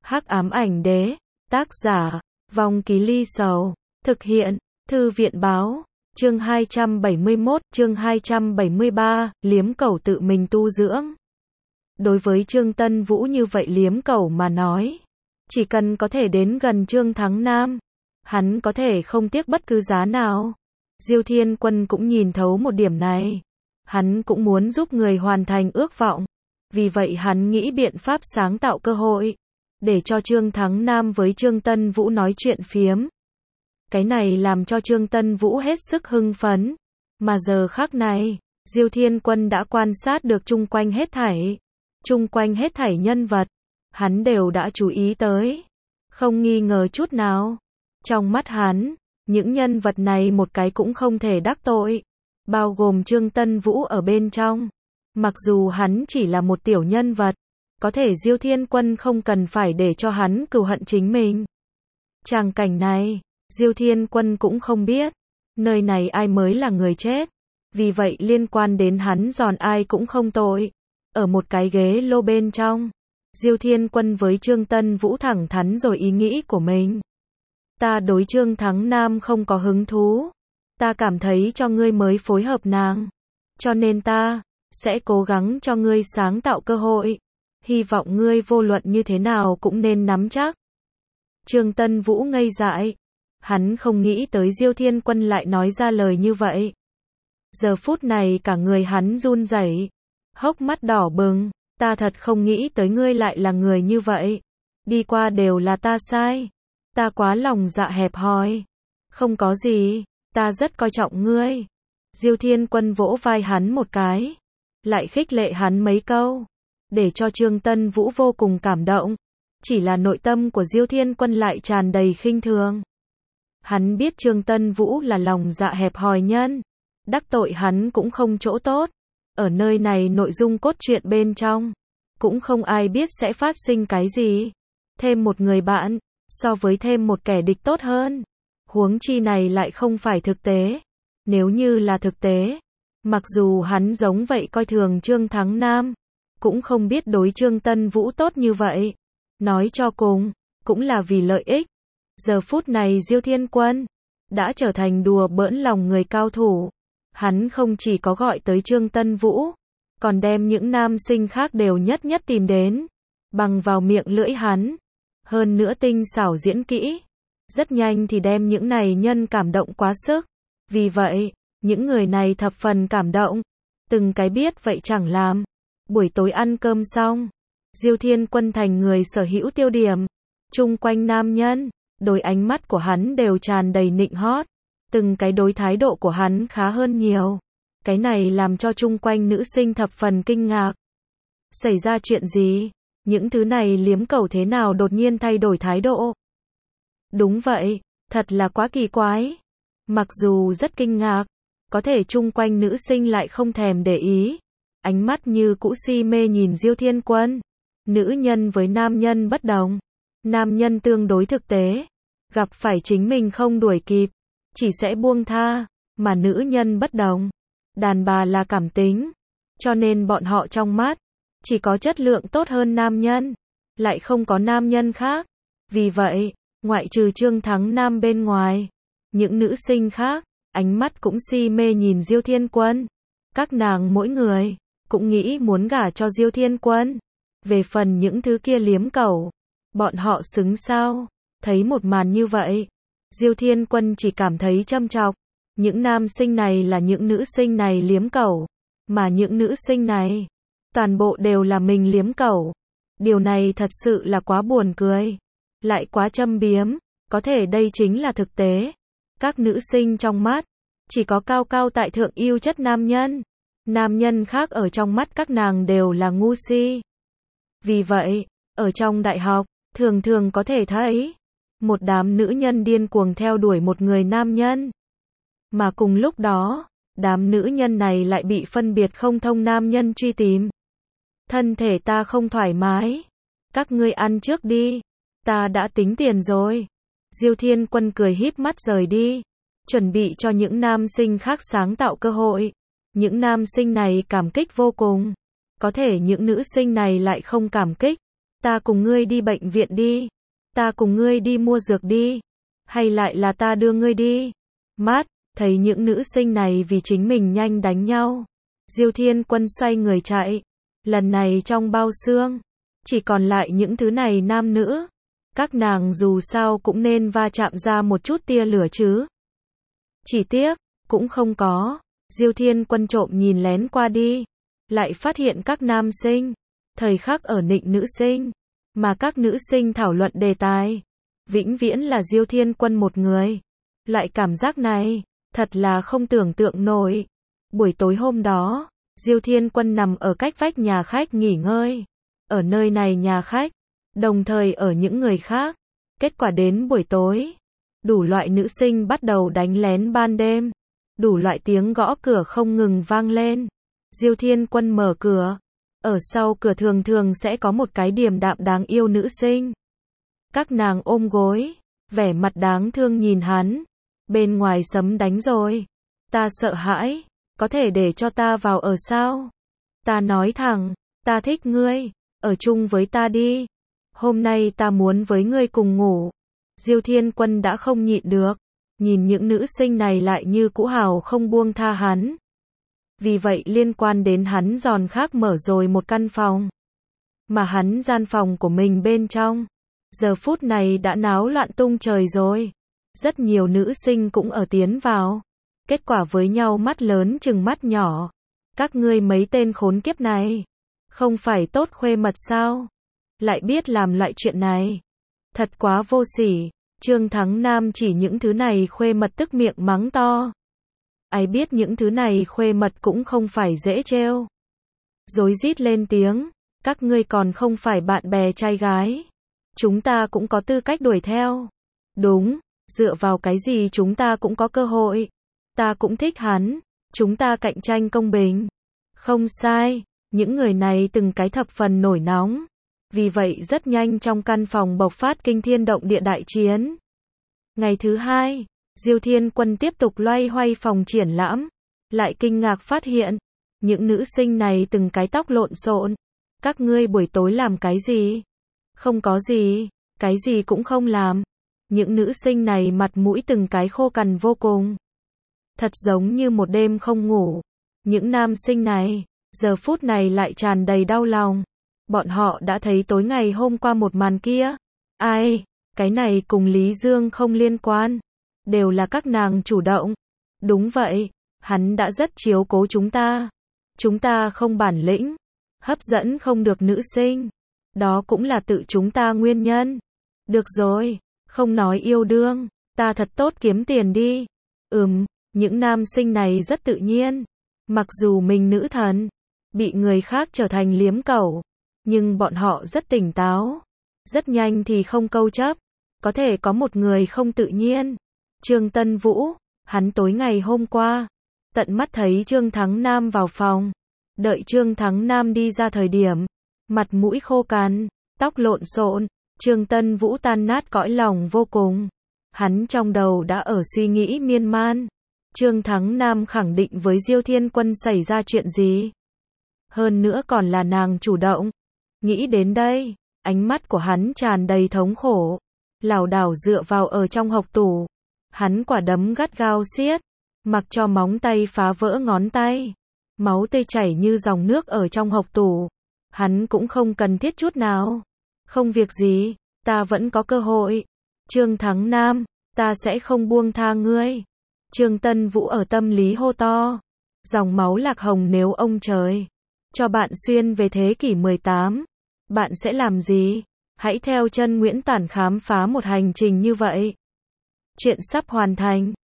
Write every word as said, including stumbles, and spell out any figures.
Hắc ám ảnh đế, tác giả, Vong Ký Ly Sầu, thực hiện, Thư viện báo, chương hai trăm bảy mươi mốt, chương hai trăm bảy mươi ba, liếm cẩu tự mình tu dưỡng. Đối với Trương Tân Vũ như vậy liếm cẩu mà nói, chỉ cần có thể đến gần Trương Thắng Nam, hắn có thể không tiếc bất cứ giá nào. Diêu Thiên Quân cũng nhìn thấu một điểm này, hắn cũng muốn giúp người hoàn thành ước vọng, vì vậy hắn nghĩ biện pháp sáng tạo cơ hội, để cho Trương Thắng Nam với Trương Tân Vũ nói chuyện phiếm. Cái này làm cho Trương Tân Vũ hết sức hưng phấn, mà giờ khắc này, Diêu Thiên Quân đã quan sát được chung quanh hết thảy, chung quanh hết thảy nhân vật, hắn đều đã chú ý tới, không nghi ngờ chút nào. Trong mắt hắn, những nhân vật này một cái cũng không thể đắc tội, bao gồm Trương Tân Vũ ở bên trong. Mặc dù hắn chỉ là một tiểu nhân vật, có thể Diêu Thiên Quân không cần phải để cho hắn cừu hận chính mình. Tràng cảnh này, Diêu Thiên Quân cũng không biết, nơi này ai mới là người chết, vì vậy liên quan đến hắn giòn ai cũng không tội. Ở một cái ghế lô bên trong, Diêu Thiên Quân với Trương Tân Vũ thẳng thắn rồi ý nghĩ của mình. Ta đối Trương Thắng Nam không có hứng thú, ta cảm thấy cho ngươi mới phối hợp nàng, cho nên ta sẽ cố gắng cho ngươi sáng tạo cơ hội, hy vọng ngươi vô luận như thế nào cũng nên nắm chắc. Trương Tân Vũ ngây dại, hắn không nghĩ tới Diêu Thiên Quân lại nói ra lời như vậy. Giờ phút này cả người hắn run rẩy, hốc mắt đỏ bừng, ta thật không nghĩ tới ngươi lại là người như vậy, đi qua đều là ta sai, ta quá lòng dạ hẹp hòi, không có gì, ta rất coi trọng ngươi. Diêu Thiên Quân vỗ vai hắn một cái, lại khích lệ hắn mấy câu, để cho Trương Tân Vũ vô cùng cảm động, chỉ là nội tâm của Diêu Thiên Quân lại tràn đầy khinh thường. Hắn biết Trương Tân Vũ là lòng dạ hẹp hòi nhân, đắc tội hắn cũng không chỗ tốt, ở nơi này nội dung cốt truyện bên trong, cũng không ai biết sẽ phát sinh cái gì, thêm một người bạn, so với thêm một kẻ địch tốt hơn, huống chi này lại không phải thực tế, nếu như là thực tế, mặc dù hắn giống vậy coi thường Trương Thắng Nam, cũng không biết đối Trương Tân Vũ tốt như vậy, nói cho cùng, cũng là vì lợi ích. Giờ phút này Diêu Thiên Quân đã trở thành đùa bỡn lòng người cao thủ, hắn không chỉ có gọi tới Trương Tân Vũ, còn đem những nam sinh khác đều nhất nhất tìm đến, bằng vào miệng lưỡi hắn, hơn nữa tinh xảo diễn kỹ, rất nhanh thì đem những này nhân cảm động quá sức, vì vậy, những người này thập phần cảm động, từng cái biết vậy chẳng làm. Buổi tối ăn cơm xong, Diêu Thiên Quân thành người sở hữu tiêu điểm, chung quanh nam nhân, đôi ánh mắt của hắn đều tràn đầy nịnh hót, từng cái đối thái độ của hắn khá hơn nhiều, cái này làm cho chung quanh nữ sinh thập phần kinh ngạc. Xảy ra chuyện gì? Những thứ này liếm cẩu thế nào đột nhiên thay đổi thái độ? Đúng vậy, thật là quá kỳ quái. Mặc dù rất kinh ngạc, có thể chung quanh nữ sinh lại không thèm để ý, ánh mắt như cũ si mê nhìn Diêu Thiên Quân. Nữ nhân với nam nhân bất đồng, nam nhân tương đối thực tế, gặp phải chính mình không đuổi kịp, chỉ sẽ buông tha, mà nữ nhân bất đồng, đàn bà là cảm tính, cho nên bọn họ trong mắt, chỉ có chất lượng tốt hơn nam nhân, lại không có nam nhân khác. Vì vậy, ngoại trừ Trương Thắng Nam bên ngoài, những nữ sinh khác, ánh mắt cũng si mê nhìn Diêu Thiên Quân. Các nàng mỗi người, cũng nghĩ muốn gả cho Diêu Thiên Quân. Về phần những thứ kia liếm cẩu, bọn họ xứng sao? Thấy một màn như vậy, Diêu Thiên Quân chỉ cảm thấy châm chọc. Những nam sinh này là những nữ sinh này liếm cẩu, mà những nữ sinh này, toàn bộ đều là mình liếm cẩu. Điều này thật sự là quá buồn cười, lại quá châm biếm, có thể đây chính là thực tế. Các nữ sinh trong mắt, chỉ có cao cao tại thượng yêu chất nam nhân, nam nhân khác ở trong mắt các nàng đều là ngu si. Vì vậy, ở trong đại học, thường thường có thể thấy, một đám nữ nhân điên cuồng theo đuổi một người nam nhân. Mà cùng lúc đó, đám nữ nhân này lại bị phân biệt không thông nam nhân truy tìm. Thân thể ta không thoải mái, các ngươi ăn trước đi, ta đã tính tiền rồi. Diêu Thiên Quân cười híp mắt rời đi, chuẩn bị cho những nam sinh khác sáng tạo cơ hội. Những nam sinh này cảm kích vô cùng, có thể những nữ sinh này lại không cảm kích. Ta cùng ngươi đi bệnh viện đi. Ta cùng ngươi đi mua dược đi. Hay lại là ta đưa ngươi đi. Mát, thấy những nữ sinh này vì chính mình nhanh đánh nhau. Diêu Thiên Quân xoay người chạy. Lần này trong bao xương, chỉ còn lại những thứ này nam nữ. Các nàng dù sao cũng nên va chạm ra một chút tia lửa chứ. Chỉ tiếc, cũng không có. Diêu Thiên Quân trộm nhìn lén qua đi. Lại phát hiện các nam sinh, thời khắc ở nịnh nữ sinh. Mà các nữ sinh thảo luận đề tài. Vĩnh viễn là Diêu Thiên Quân một người. Loại cảm giác này, thật là không tưởng tượng nổi. Buổi tối hôm đó, Diêu Thiên Quân nằm ở cách vách nhà khách nghỉ ngơi. Ở nơi này nhà khách, đồng thời ở những người khác. Kết quả đến buổi tối, đủ loại nữ sinh bắt đầu đánh lén ban đêm. Đủ loại tiếng gõ cửa không ngừng vang lên. Diêu Thiên Quân mở cửa. Ở sau cửa thường thường sẽ có một cái điềm đạm đáng yêu nữ sinh. Các nàng ôm gối, vẻ mặt đáng thương nhìn hắn. Bên ngoài sấm đánh rồi. Ta sợ hãi, có thể để cho ta vào ở sao? Ta nói thẳng, ta thích ngươi, ở chung với ta đi. Hôm nay ta muốn với ngươi cùng ngủ. Diêu Thiên Quân đã không nhịn được. Nhìn những nữ sinh này lại như cũ hào không buông tha hắn. Vì vậy liên quan đến hắn giòn khác mở rồi một căn phòng. Mà hắn gian phòng của mình bên trong. Giờ phút này đã náo loạn tung trời rồi. Rất nhiều nữ sinh cũng ở tiến vào. Kết quả với nhau mắt lớn chừng mắt nhỏ. Các ngươi mấy tên khốn kiếp này. Không phải tốt khuê mật sao? Lại biết làm loại chuyện này. Thật quá vô sỉ. Trương Thắng Nam chỉ những thứ này khuê mật tức miệng mắng to. Ai biết những thứ này khuê mật cũng không phải dễ trêu. Rối rít lên tiếng. Các ngươi còn không phải bạn bè trai gái. Chúng ta cũng có tư cách đuổi theo. Đúng, dựa vào cái gì chúng ta cũng có cơ hội. Ta cũng thích hắn. Chúng ta cạnh tranh công bình. Không sai, những người này từng cái thập phần nổi nóng. Vì vậy rất nhanh trong căn phòng bộc phát kinh thiên động địa đại chiến. Ngày thứ hai, Diêu Thiên Quân tiếp tục loay hoay phòng triển lãm. Lại kinh ngạc phát hiện, những nữ sinh này từng cái tóc lộn xộn. Các ngươi buổi tối làm cái gì? Không có gì, cái gì cũng không làm. Những nữ sinh này mặt mũi từng cái khô cằn vô cùng. Thật giống như một đêm không ngủ. Những nam sinh này, giờ phút này lại tràn đầy đau lòng. Bọn họ đã thấy tối ngày hôm qua một màn kia. Ai, cái này cùng Lý Dương không liên quan. Đều là các nàng chủ động. Đúng vậy, hắn đã rất chiếu cố chúng ta. Chúng ta không bản lĩnh, hấp dẫn không được nữ sinh. Đó cũng là tự chúng ta nguyên nhân. Được rồi, không nói yêu đương, ta thật tốt kiếm tiền đi. Ừm, những nam sinh này rất tự nhiên. Mặc dù mình nữ thần, bị người khác trở thành liếm cẩu, nhưng bọn họ rất tỉnh táo. Rất nhanh thì không câu chấp. Có thể có một người không tự nhiên. Trương Tân Vũ, hắn tối ngày hôm qua, tận mắt thấy Trương Thắng Nam vào phòng. Đợi Trương Thắng Nam đi ra thời điểm, mặt mũi khô cằn, tóc lộn xộn, Trương Tân Vũ tan nát cõi lòng vô cùng. Hắn trong đầu đã ở suy nghĩ miên man. Trương Thắng Nam khẳng định với Diêu Thiên Quân xảy ra chuyện gì. Hơn nữa còn là nàng chủ động. Nghĩ đến đây, ánh mắt của hắn tràn đầy thống khổ. Lảo đảo dựa vào ở trong hộc tủ. Hắn quả đấm gắt gao siết, mặc cho móng tay phá vỡ ngón tay. Máu tươi chảy như dòng nước ở trong hộc tủ. Hắn cũng không cần thiết chút nào. Không việc gì, ta vẫn có cơ hội. Trương Thắng Nam, ta sẽ không buông tha ngươi. Trương Tân Vũ ở tâm lý hô to. Dòng máu lạc hồng nếu ông trời cho bạn xuyên về thế kỷ mười tám, bạn sẽ làm gì? Hãy theo chân Nguyễn Tản khám phá một hành trình như vậy. Chuyện sắp hoàn thành.